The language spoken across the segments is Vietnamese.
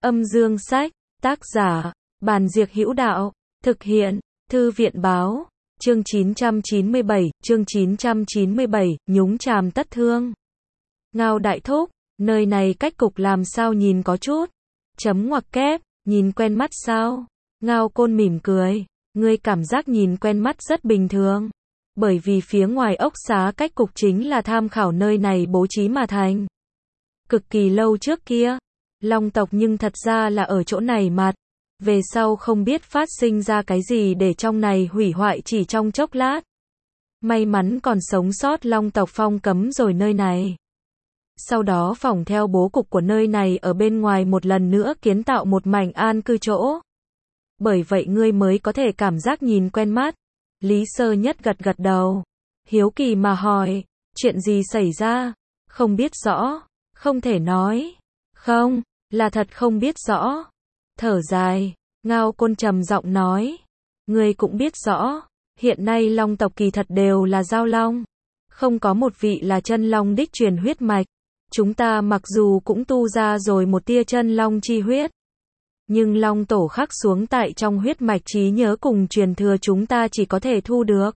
Âm dương sách, tác giả, Bàn Diệc Hữu Đạo, thực hiện, Thư viện báo, chương 997, nhúng chàm tất thương. Ngao đại thúc, nơi này cách cục làm sao nhìn có chút, chấm ngoặc kép, nhìn quen mắt sao? Ngao Côn mỉm cười, ngươi cảm giác nhìn quen mắt rất bình thường. Bởi vì phía ngoài ốc xá cách cục chính là tham khảo nơi này bố trí mà thành. Cực kỳ lâu trước kia, Long tộc nhưng thật ra là ở chỗ này mặt. Về sau không biết phát sinh ra cái gì để trong này hủy hoại chỉ trong chốc lát. May mắn còn sống sót Long tộc phong cấm rồi nơi này. Sau đó phỏng theo bố cục của nơi này ở bên ngoài một lần nữa kiến tạo một mảnh an cư chỗ. Bởi vậy ngươi mới có thể cảm giác nhìn quen mắt. Lý Sơ Nhất gật gật đầu. Hiếu kỳ mà hỏi, chuyện gì xảy ra? Không biết rõ, không thể nói. Không, là thật không biết rõ. Thở dài, Ngao Côn trầm giọng nói. Ngươi cũng biết rõ, hiện nay Long tộc kỳ thật đều là giao long. Không có một vị là chân long đích truyền huyết mạch. Chúng ta mặc dù cũng tu ra rồi một tia chân long chi huyết. Nhưng long tổ khắc xuống tại trong huyết mạch trí nhớ cùng truyền thừa chúng ta chỉ có thể thu được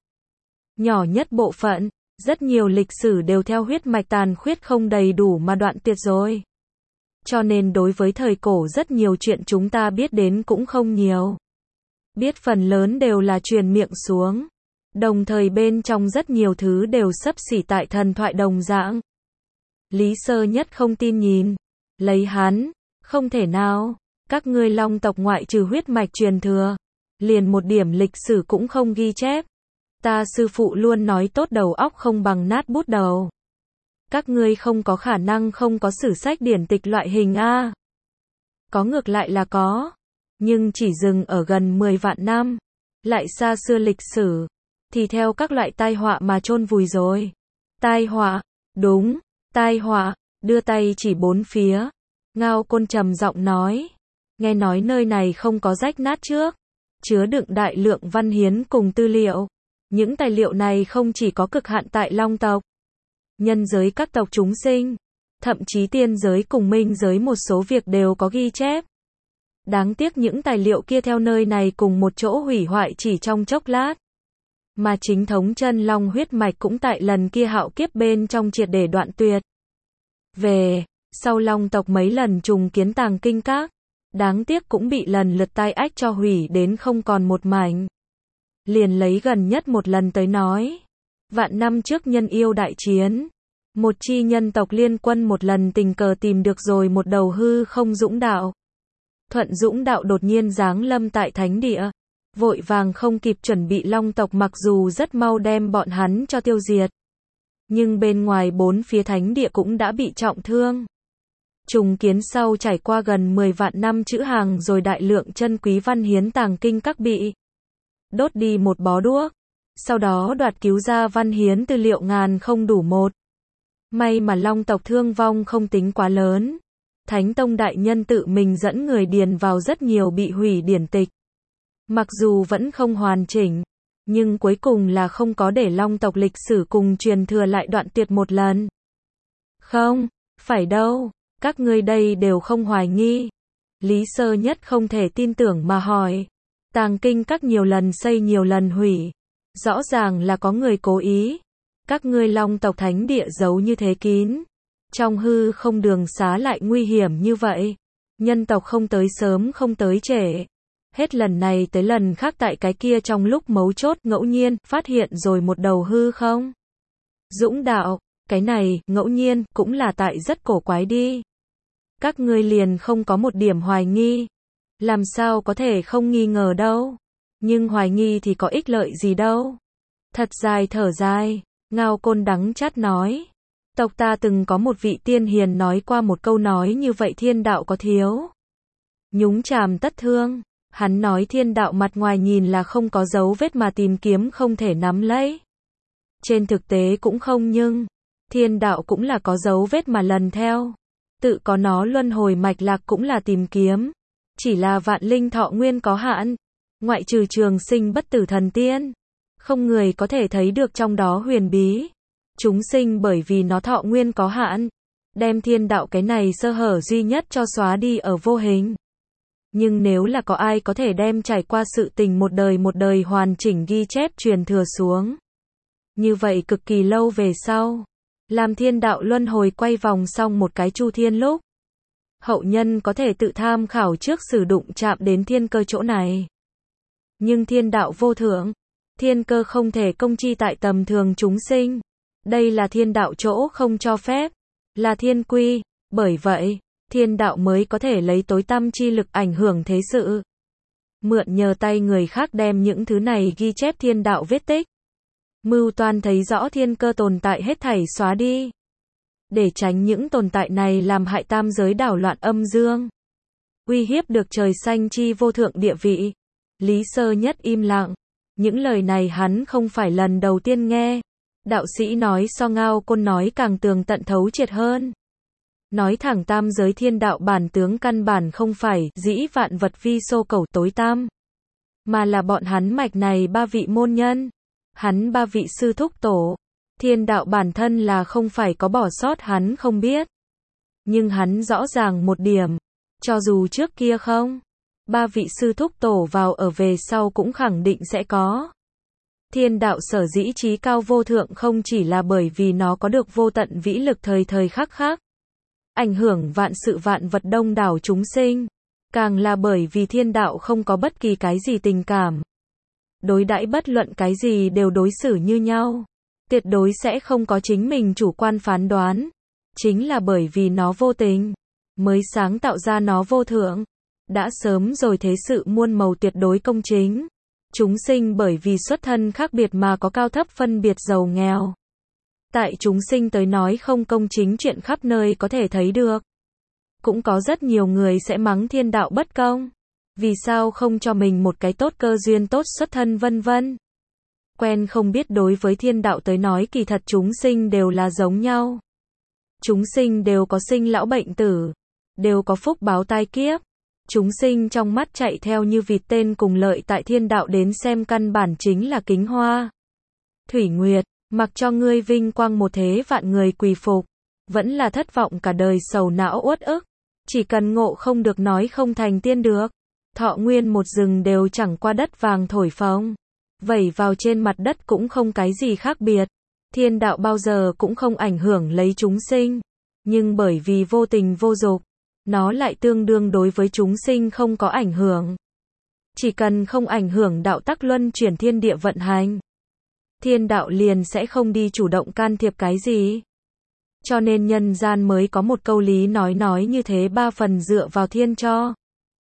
nhỏ nhất bộ phận, rất nhiều lịch sử đều theo huyết mạch tàn khuyết không đầy đủ mà đoạn tuyệt rồi. Cho nên đối với thời cổ rất nhiều chuyện chúng ta biết đến cũng không nhiều. Biết phần lớn đều là truyền miệng xuống. Đồng thời bên trong rất nhiều thứ đều xấp xỉ tại thần thoại đồng dạng. Lý Sơ Nhất không tin nhìn. Lấy hắn, không thể nào. Các ngươi Long tộc ngoại trừ huyết mạch truyền thừa, liền một điểm lịch sử cũng không ghi chép. Ta sư phụ luôn nói tốt đầu óc không bằng nát bút đầu. Các ngươi không có khả năng không có sử sách điển tịch loại hình a. Có ngược lại là có, nhưng chỉ dừng ở gần 10 vạn năm, lại xa xưa lịch sử, thì theo các loại tai họa mà chôn vùi rồi. Tai họa, đúng, tai họa, đưa tay chỉ bốn phía. Ngao Côn trầm giọng nói. Nghe nói nơi này không có rách nát trước, chứa đựng đại lượng văn hiến cùng tư liệu. Những tài liệu này không chỉ có cực hạn tại Long tộc, nhân giới các tộc chúng sinh, thậm chí tiên giới cùng minh giới một số việc đều có ghi chép. Đáng tiếc những tài liệu kia theo nơi này cùng một chỗ hủy hoại chỉ trong chốc lát. Mà chính thống chân long huyết mạch cũng tại lần kia hạo kiếp bên trong triệt để đoạn tuyệt. Về, sau Long tộc mấy lần trùng kiến Tàng Kinh Các, đáng tiếc cũng bị lần lượt tai ách cho hủy đến không còn một mảnh. Liền lấy gần nhất một lần tới nói. Vạn năm trước nhân yêu đại chiến. Một chi nhân tộc liên quân một lần tình cờ tìm được rồi một đầu hư không dũng đạo. Thuận dũng đạo đột nhiên giáng lâm tại thánh địa. Vội vàng không kịp chuẩn bị Long tộc mặc dù rất mau đem bọn hắn cho tiêu diệt. Nhưng bên ngoài bốn phía thánh địa cũng đã bị trọng thương. Trùng kiến sau trải qua gần 10 vạn năm chữ hàng rồi đại lượng chân quý văn hiến Tàng Kinh Các bị đốt đi một bó đuốc. Sau đó đoạt cứu ra văn hiến tư liệu ngàn không đủ một. May mà Long tộc thương vong không tính quá lớn. Thánh Tông đại nhân tự mình dẫn người điền vào rất nhiều bị hủy điển tịch. Mặc dù vẫn không hoàn chỉnh, nhưng cuối cùng là không có để Long tộc lịch sử cùng truyền thừa lại đoạn tuyệt một lần. Không, phải đâu. Các ngươi đây đều không hoài nghi. Lý Sơ Nhất không thể tin tưởng mà hỏi. Tàng Kinh Các nhiều lần xây nhiều lần hủy. Rõ ràng là có người cố ý. Các ngươi Long tộc thánh địa giấu như thế kín. Trong hư không đường xá lại nguy hiểm như vậy. Nhân tộc không tới sớm không tới trễ. Hết lần này tới lần khác tại cái kia trong lúc mấu chốt ngẫu nhiên phát hiện rồi một đầu hư không. Dũng đạo, cái này ngẫu nhiên cũng là tại rất cổ quái đi. Các ngươi liền không có một điểm hoài nghi. Làm sao có thể không nghi ngờ đâu. Nhưng hoài nghi thì có ích lợi gì đâu. Thật dài thở dài, Ngao Côn đắng chát nói. Tộc ta từng có một vị tiên hiền nói qua một câu nói như vậy thiên đạo có thiếu. Nhúng chàm tất thương. Hắn nói thiên đạo mặt ngoài nhìn là không có dấu vết mà tìm kiếm không thể nắm lấy. Trên thực tế cũng không nhưng. Thiên đạo cũng là có dấu vết mà lần theo. Tự có nó luân hồi mạch lạc cũng là tìm kiếm. Chỉ là vạn linh thọ nguyên có hạn. Ngoại trừ trường sinh bất tử thần tiên. Không người có thể thấy được trong đó huyền bí. Chúng sinh bởi vì nó thọ nguyên có hạn. Đem thiên đạo cái này sơ hở duy nhất cho xóa đi ở vô hình. Nhưng nếu là có ai có thể đem trải qua sự tình một đời hoàn chỉnh ghi chép truyền thừa xuống. Như vậy cực kỳ lâu về sau, làm thiên đạo luân hồi quay vòng xong một cái chu thiên lúc, hậu nhân có thể tự tham khảo trước sử đụng chạm đến thiên cơ chỗ này. Nhưng thiên đạo vô thượng, thiên cơ không thể công chi tại tầm thường chúng sinh. Đây là thiên đạo chỗ không cho phép, là thiên quy, bởi vậy, thiên đạo mới có thể lấy tối tăm chi lực ảnh hưởng thế sự. Mượn nhờ tay người khác đem những thứ này ghi chép thiên đạo vết tích. Mưu toan thấy rõ thiên cơ tồn tại hết thảy xóa đi. Để tránh những tồn tại này làm hại tam giới đảo loạn âm dương. Uy hiếp được trời xanh chi vô thượng địa vị. Lý Sơ Nhất im lặng. Những lời này hắn không phải lần đầu tiên nghe. Đạo sĩ nói so Ngao Côn nói càng tường tận thấu triệt hơn. Nói thẳng tam giới thiên đạo bản tướng căn bản không phải dĩ vạn vật vi xô cầu tối tăm. Mà là bọn hắn mạch này ba vị môn nhân. Hắn ba vị sư thúc tổ. Thiên đạo bản thân là không phải có bỏ sót hắn không biết. Nhưng hắn rõ ràng một điểm. Cho dù trước kia không. Ba vị sư thúc tổ vào ở về sau cũng khẳng định sẽ có. Thiên đạo sở dĩ trí cao vô thượng không chỉ là bởi vì nó có được vô tận vĩ lực thời thời khắc khắc. Ảnh hưởng vạn sự vạn vật đông đảo chúng sinh. Càng là bởi vì thiên đạo không có bất kỳ cái gì tình cảm. Đối đãi bất luận cái gì đều đối xử như nhau. Tuyệt đối sẽ không có chính mình chủ quan phán đoán. Chính là bởi vì nó vô tình, mới sáng tạo ra nó vô thượng. Đã sớm rồi thế sự muôn màu tuyệt đối công chính. Chúng sinh bởi vì xuất thân khác biệt mà có cao thấp phân biệt giàu nghèo. Tại chúng sinh tới nói không công chính chuyện khắp nơi có thể thấy được. Cũng có rất nhiều người sẽ mắng thiên đạo bất công. Vì sao không cho mình một cái tốt cơ duyên tốt xuất thân vân vân. Quen không biết đối với thiên đạo tới nói kỳ thật chúng sinh đều là giống nhau. Chúng sinh đều có sinh lão bệnh tử. Đều có phúc báo tai kiếp. Chúng sinh trong mắt chạy theo như vịt tên cùng lợi tại thiên đạo đến xem căn bản chính là kính hoa. Thủy Nguyệt, mặc cho ngươi vinh quang một thế vạn người quỳ phục. Vẫn là thất vọng cả đời sầu não uất ức. Chỉ cần ngộ không được nói không thành tiên được. Thọ nguyên một rừng đều chẳng qua đất vàng thổi phồng. Vẩy vào trên mặt đất cũng không cái gì khác biệt. Thiên đạo bao giờ cũng không ảnh hưởng lấy chúng sinh. Nhưng bởi vì vô tình vô dục, nó lại tương đương đối với chúng sinh không có ảnh hưởng. Chỉ cần không ảnh hưởng đạo tắc luân chuyển thiên địa vận hành, thiên đạo liền sẽ không đi chủ động can thiệp cái gì. Cho nên nhân gian mới có một câu lý nói như thế 3 phần dựa vào thiên cho.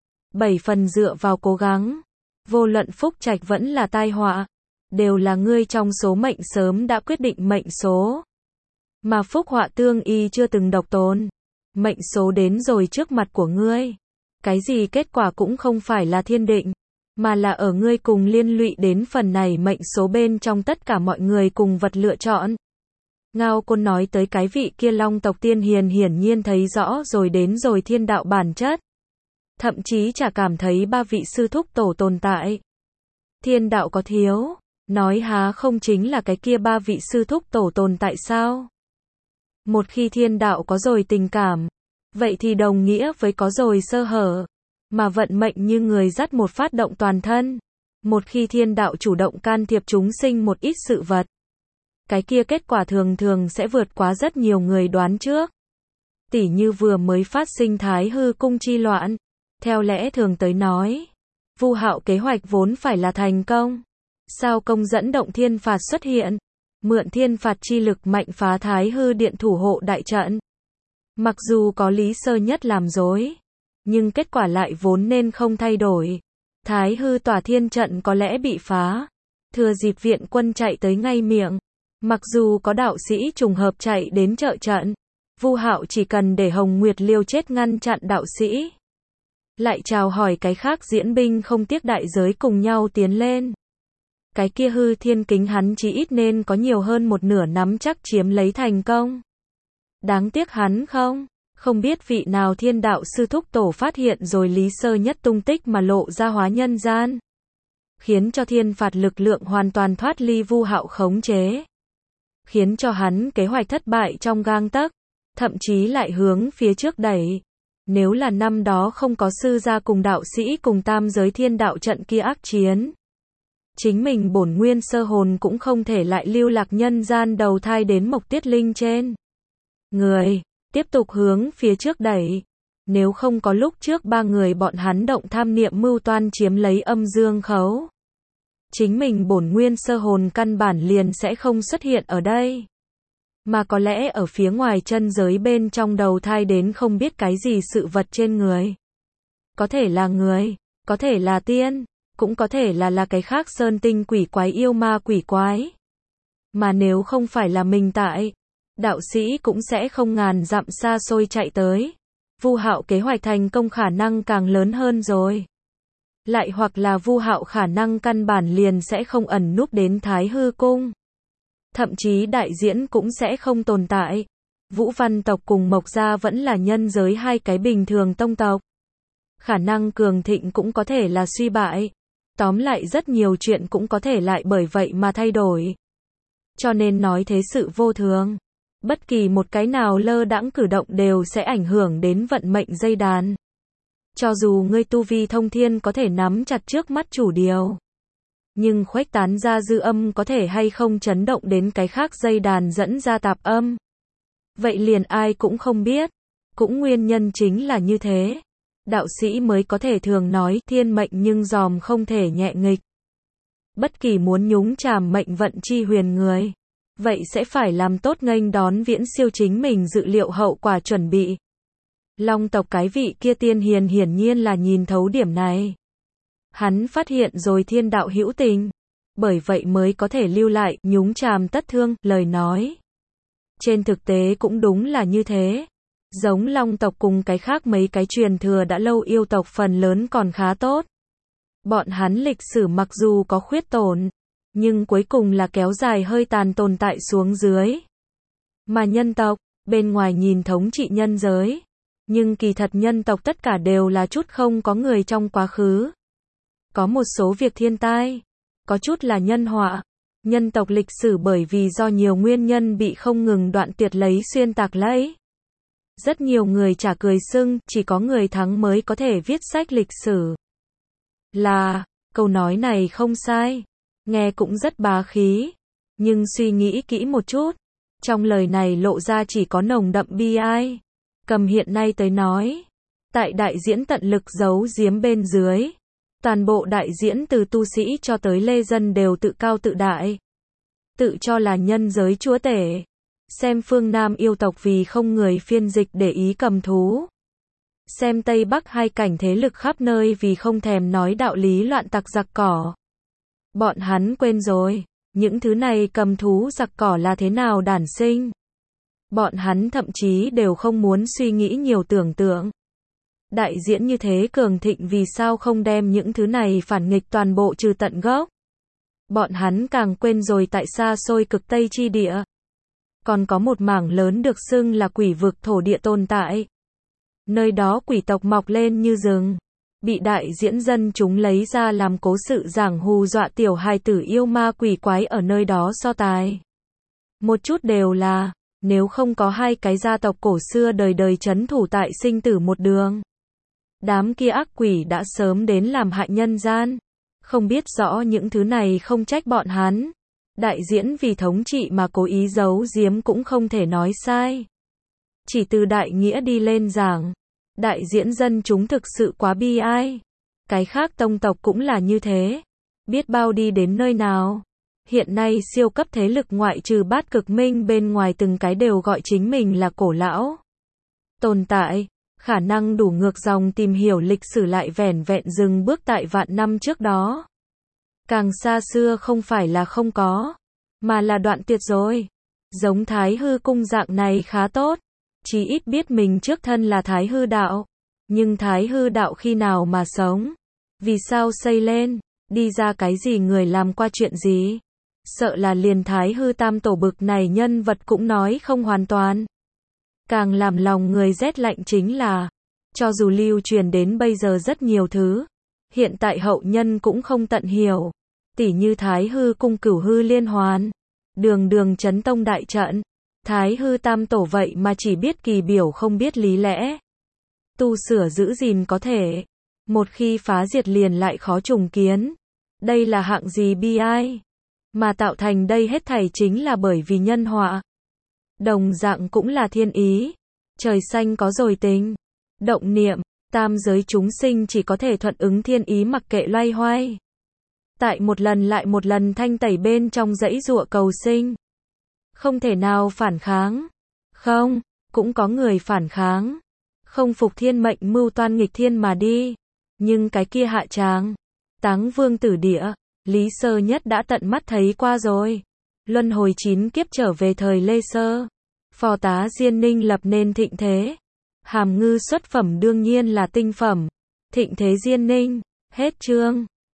7 phần dựa vào cố gắng. Vô luận phúc trạch vẫn là tai họa. Đều là ngươi trong số mệnh sớm đã quyết định mệnh số. Mà phúc họa tương y chưa từng độc tồn. Mệnh số đến rồi trước mặt của ngươi. Cái gì kết quả cũng không phải là thiên định. Mà là ở ngươi cùng liên lụy đến phần này mệnh số bên trong tất cả mọi người cùng vật lựa chọn. Ngao Côn nói tới cái vị kia long tộc tiên hiền hiển nhiên thấy rõ rồi đến rồi thiên đạo bản chất. Thậm chí chả cảm thấy ba vị sư thúc tổ tồn tại. Thiên đạo có thiếu, nói há không chính là cái kia ba vị sư thúc tổ tồn tại sao? Một khi thiên đạo có rồi tình cảm, vậy thì đồng nghĩa với có rồi sơ hở, mà vận mệnh như người dắt một phát động toàn thân. Một khi thiên đạo chủ động can thiệp chúng sinh một ít sự vật, cái kia kết quả thường thường sẽ vượt quá rất nhiều người đoán trước. Tỉ như vừa mới phát sinh Thái Hư cung chi loạn. Theo lẽ thường tới nói, Vu Hạo kế hoạch vốn phải là thành công. Sao công dẫn động thiên phạt xuất hiện, mượn thiên phạt chi lực mạnh phá Thái Hư điện thủ hộ đại trận. Mặc dù có Lý Sơ Nhất làm dối, nhưng kết quả lại vốn nên không thay đổi. Thái Hư tỏa thiên trận có lẽ bị phá. Thừa dịp viện quân chạy tới ngay miệng. Mặc dù có đạo sĩ trùng hợp chạy đến trợ trận, Vu Hạo chỉ cần để Hồng Nguyệt liều chết ngăn chặn đạo sĩ. Lại chào hỏi cái khác diễn binh không tiếc đại giới cùng nhau tiến lên. Cái kia hư thiên kính hắn chí ít nên có nhiều hơn một nửa nắm chắc chiếm lấy thành công. Đáng tiếc hắn không biết vị nào thiên đạo sư thúc tổ phát hiện rồi Lý Sơ Nhất tung tích mà lộ ra hóa nhân gian. Khiến cho thiên phạt lực lượng hoàn toàn thoát ly Vu Hạo khống chế. Khiến cho hắn kế hoạch thất bại trong gang tấc, thậm chí lại hướng phía trước đẩy. Nếu là năm đó không có sư gia cùng đạo sĩ cùng tam giới thiên đạo trận kia ác chiến, chính mình bổn nguyên sơ hồn cũng không thể lại lưu lạc nhân gian đầu thai đến Mộc Tiết Linh trên. Người, tiếp tục hướng phía trước đẩy. Nếu không có lúc trước ba người bọn hắn động tham niệm mưu toan chiếm lấy âm dương khấu, chính mình bổn nguyên sơ hồn căn bản liền sẽ không xuất hiện ở đây. Mà có lẽ ở phía ngoài chân giới bên trong đầu thai đến không biết cái gì sự vật trên người. Có thể là người, có thể là tiên, cũng có thể là cái khác sơn tinh quỷ quái yêu ma quỷ quái. Mà nếu không phải là mình tại, đạo sĩ cũng sẽ không ngàn dặm xa xôi chạy tới. Vu Hạo kế hoạch thành công khả năng càng lớn hơn rồi. Lại hoặc là Vu Hạo khả năng căn bản liền sẽ không ẩn núp đến Thái Hư Cung. Thậm chí đại diễn cũng sẽ không tồn tại. Vũ Văn tộc cùng Mộc gia vẫn là nhân giới hai cái bình thường tông tộc. Khả năng cường thịnh cũng có thể là suy bại. Tóm lại rất nhiều chuyện cũng có thể lại bởi vậy mà thay đổi. Cho nên nói thế sự vô thường. Bất kỳ một cái nào lơ đãng cử động đều sẽ ảnh hưởng đến vận mệnh dây đàn. Cho dù ngươi tu vi thông thiên có thể nắm chặt trước mắt chủ điều, nhưng khuếch tán ra dư âm có thể hay không chấn động đến cái khác dây đàn dẫn ra tạp âm. Vậy liền ai cũng không biết. Cũng nguyên nhân chính là như thế. Đạo sĩ mới có thể thường nói thiên mệnh nhưng dòm không thể nhẹ nghịch. Bất kỳ muốn nhúng chàm mệnh vận chi huyền người, vậy sẽ phải làm tốt nghênh đón viễn siêu chính mình dự liệu hậu quả chuẩn bị. Long tộc cái vị kia tiên hiền hiển nhiên là nhìn thấu điểm này. Hắn phát hiện rồi thiên đạo hữu tình, bởi vậy mới có thể lưu lại nhúng chàm tất thương lời nói. Trên thực tế cũng đúng là như thế. Giống Long tộc cùng cái khác mấy cái truyền thừa đã lâu yêu tộc phần lớn còn khá tốt. Bọn hắn lịch sử mặc dù có khuyết tổn, nhưng cuối cùng là kéo dài hơi tàn tồn tại xuống dưới. Mà nhân tộc, bên ngoài nhìn thống trị nhân giới, nhưng kỳ thật nhân tộc tất cả đều là chút không có người trong quá khứ. Có một số việc thiên tai, có chút là nhân họa. Nhân tộc lịch sử bởi vì do nhiều nguyên nhân bị không ngừng đoạn tuyệt lấy xuyên tạc lấy. Rất nhiều người chả cười xưng, chỉ có người thắng mới có thể viết sách lịch sử. Câu nói này không sai. Nghe cũng rất bá khí. Nhưng suy nghĩ kỹ một chút. Trong lời này lộ ra chỉ có nồng đậm bi ai. Cầm hiện nay tới nói. Tại đại diễn tận lực giấu giếm bên dưới. Toàn bộ đại diễn từ tu sĩ cho tới lê dân đều tự cao tự đại. Tự cho là nhân giới chúa tể. Xem phương Nam yêu tộc vì không người phiên dịch để ý cầm thú. Xem Tây Bắc hai cảnh thế lực khắp nơi vì không thèm nói đạo lý loạn tặc giặc cỏ. Bọn hắn quên rồi, những thứ này cầm thú giặc cỏ là thế nào đản sinh. Bọn hắn thậm chí đều không muốn suy nghĩ nhiều tưởng tượng. Đại diễn như thế cường thịnh vì sao không đem những thứ này phản nghịch toàn bộ trừ tận gốc. Bọn hắn càng quên rồi tại xa xôi cực Tây chi địa. Còn có một mảng lớn được xưng là quỷ vực thổ địa tồn tại. Nơi đó quỷ tộc mọc lên như rừng. Bị đại diễn dân chúng lấy ra làm cố sự giảng hù dọa tiểu hài tử yêu ma quỷ quái ở nơi đó so tài. Một chút đều là, nếu không có hai cái gia tộc cổ xưa đời đời trấn thủ tại sinh tử một đường. Đám kia ác quỷ đã sớm đến làm hại nhân gian. Không biết rõ những thứ này không trách bọn hắn. Đại diễn vì thống trị mà cố ý giấu giếm cũng không thể nói sai. Chỉ từ đại nghĩa đi lên giảng. Đại diễn dân chúng thực sự quá bi ai. Cái khác tông tộc cũng là như thế. Biết bao đi đến nơi nào. Hiện nay siêu cấp thế lực ngoại trừ Bát Cực Minh bên ngoài từng cái đều gọi chính mình là cổ lão. Tồn tại. Khả năng đủ ngược dòng tìm hiểu lịch sử lại vẻn vẹn dừng bước tại vạn năm trước đó. Càng xa xưa không phải là không có, mà là đoạn tuyệt rồi. Giống Thái Hư Cung dạng này khá tốt. Chí ít biết mình trước thân là Thái Hư Đạo. Nhưng Thái Hư Đạo khi nào mà sống? Vì sao xây lên? Đi ra cái gì người làm qua chuyện gì? Sợ là liền Thái Hư Tam Tổ bực này nhân vật cũng nói không hoàn toàn. Càng làm lòng người rét lạnh chính là, cho dù lưu truyền đến bây giờ rất nhiều thứ, hiện tại hậu nhân cũng không tận hiểu. Tỉ như Thái Hư Cung Cửu Hư liên hoàn, đường đường chấn tông đại trận, Thái Hư Tam Tổ vậy mà chỉ biết kỳ biểu không biết lý lẽ. tu sửa giữ gìn có thể. Một khi phá diệt liền lại khó trùng kiến. Đây là hạng gì bi ai? Mà tạo thành đây hết thảy chính là bởi vì nhân họa. Đồng dạng cũng là thiên ý. Trời xanh có rồi tính. Động niệm, tam giới chúng sinh chỉ có thể thuận ứng thiên ý mặc kệ loay hoay. Tại một lần lại một lần thanh tẩy bên trong dãy giụa cầu sinh. Không thể nào phản kháng. Không, cũng có người phản kháng. Không phục thiên mệnh mưu toan nghịch thiên mà đi. Nhưng cái kia hạ tràng, Táng Vương Tử Địa, Lý Sơ Nhất đã tận mắt thấy qua rồi. Luân hồi 9 kiếp trở về thời Lê Sơ. Phò tá Diên Ninh lập nên thịnh thế. Hàm Ngư xuất phẩm đương nhiên là tinh phẩm. Thịnh thế Diên Ninh. Hết chương.